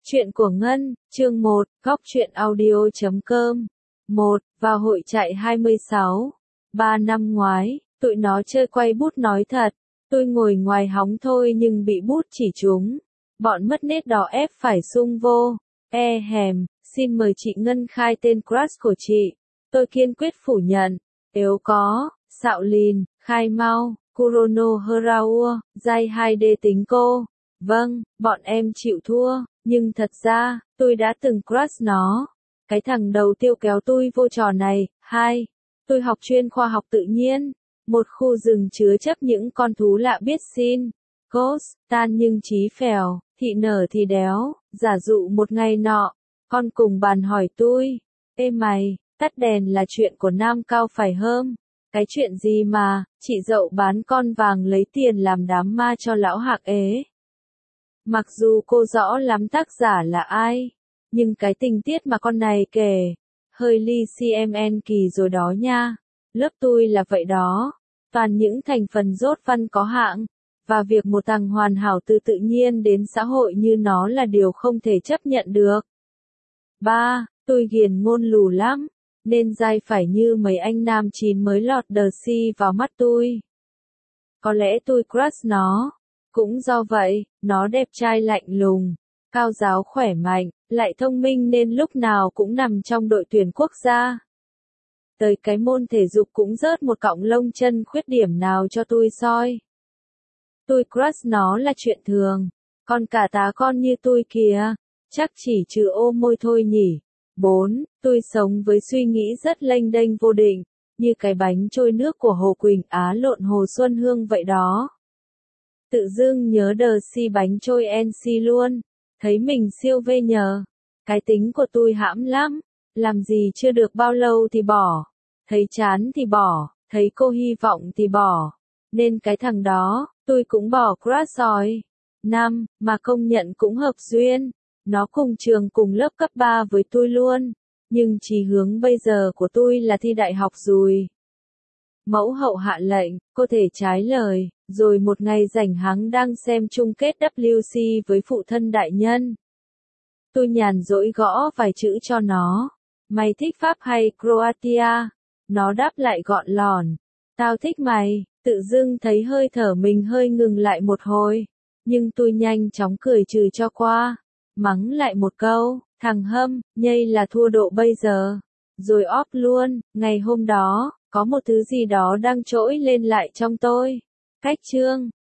Chuyện của Ngân, chương 1, góc truyện audio.com. 1. Vào hội trại 26. 3 năm ngoái, tụi nó chơi quay bút nói thật. Tôi ngồi ngoài hóng thôi nhưng bị bút chỉ trúng. Bọn mất nết đỏ ép phải sung vô. Xin mời chị Ngân khai tên crush của chị. Tôi kiên quyết phủ nhận. Nếu có, xạo lìn, khai mau, Kurono Haraua, dai 2D tính cô. Vâng, bọn em chịu thua, nhưng thật ra, tôi đã từng crush nó. Cái thằng đầu tiêu kéo tôi vô trò này. 2. Tôi học chuyên khoa học tự nhiên. Một khu rừng chứa chấp những con thú lạ biết xin. Ghost, tan nhưng chí phèo, thị nở thì đéo. Giả dụ một ngày nọ, con cùng bàn hỏi tôi. Ê mày, tắt đèn là chuyện của nam cao phải hơm. Cái chuyện gì mà, chị dậu bán con vàng lấy tiền làm đám ma cho lão Hạc ế. Mặc dù cô rõ lắm tác giả là ai, nhưng cái tình tiết mà con này kể, hơi ly CMN kỳ rồi đó nha. Lớp tôi là vậy đó, toàn những thành phần dốt văn có hạng, và việc một thằng hoàn hảo từ tự nhiên đến xã hội như nó là điều không thể chấp nhận được. 3. Tôi ghiền ngôn lù lắm, nên dai phải như mấy anh nam chín mới lọt đờ si vào mắt tôi. Có lẽ tôi crush nó. Cũng do vậy, nó đẹp trai lạnh lùng, cao ráo khỏe mạnh, lại thông minh nên lúc nào cũng nằm trong đội tuyển quốc gia. Tới cái môn thể dục cũng rớt một cọng lông chân khuyết điểm nào cho tôi soi. Tôi crush nó là chuyện thường, còn cả tá con như tôi kìa, chắc chỉ trừ ô môi thôi nhỉ. 4. Tôi sống với suy nghĩ rất lênh đênh vô định, như cái bánh trôi nước của Hồ Quỳnh Á lộn Hồ Xuân Hương vậy đó. Tự dưng nhớ đờ si bánh trôi NC luôn, thấy mình siêu vê nhờ. Cái tính của tôi hãm lắm, làm gì chưa được bao lâu thì bỏ, thấy chán thì bỏ, thấy cô hy vọng thì bỏ, nên cái thằng đó, tôi cũng bỏ crush rồi. 5. Mà công nhận cũng hợp duyên, nó cùng trường cùng lớp cấp 3 với tôi luôn, nhưng chí hướng bây giờ của tôi là thi đại học rồi. Mẫu hậu hạ lệnh, cô thể trái lời, rồi một ngày rảnh hắng đang xem chung kết WC với phụ thân đại nhân. Tôi nhàn rỗi gõ vài chữ cho nó. Mày thích Pháp hay Croatia? Nó đáp lại gọn lòn. Tao thích mày. Tự dưng thấy hơi thở mình hơi ngừng lại một hồi. Nhưng tôi nhanh chóng cười trừ cho qua. Mắng lại một câu, thằng hâm, nhây là thua độ bây giờ. Rồi off luôn, ngày hôm đó, có một thứ gì đó đang trỗi lên lại trong tôi. Cách chương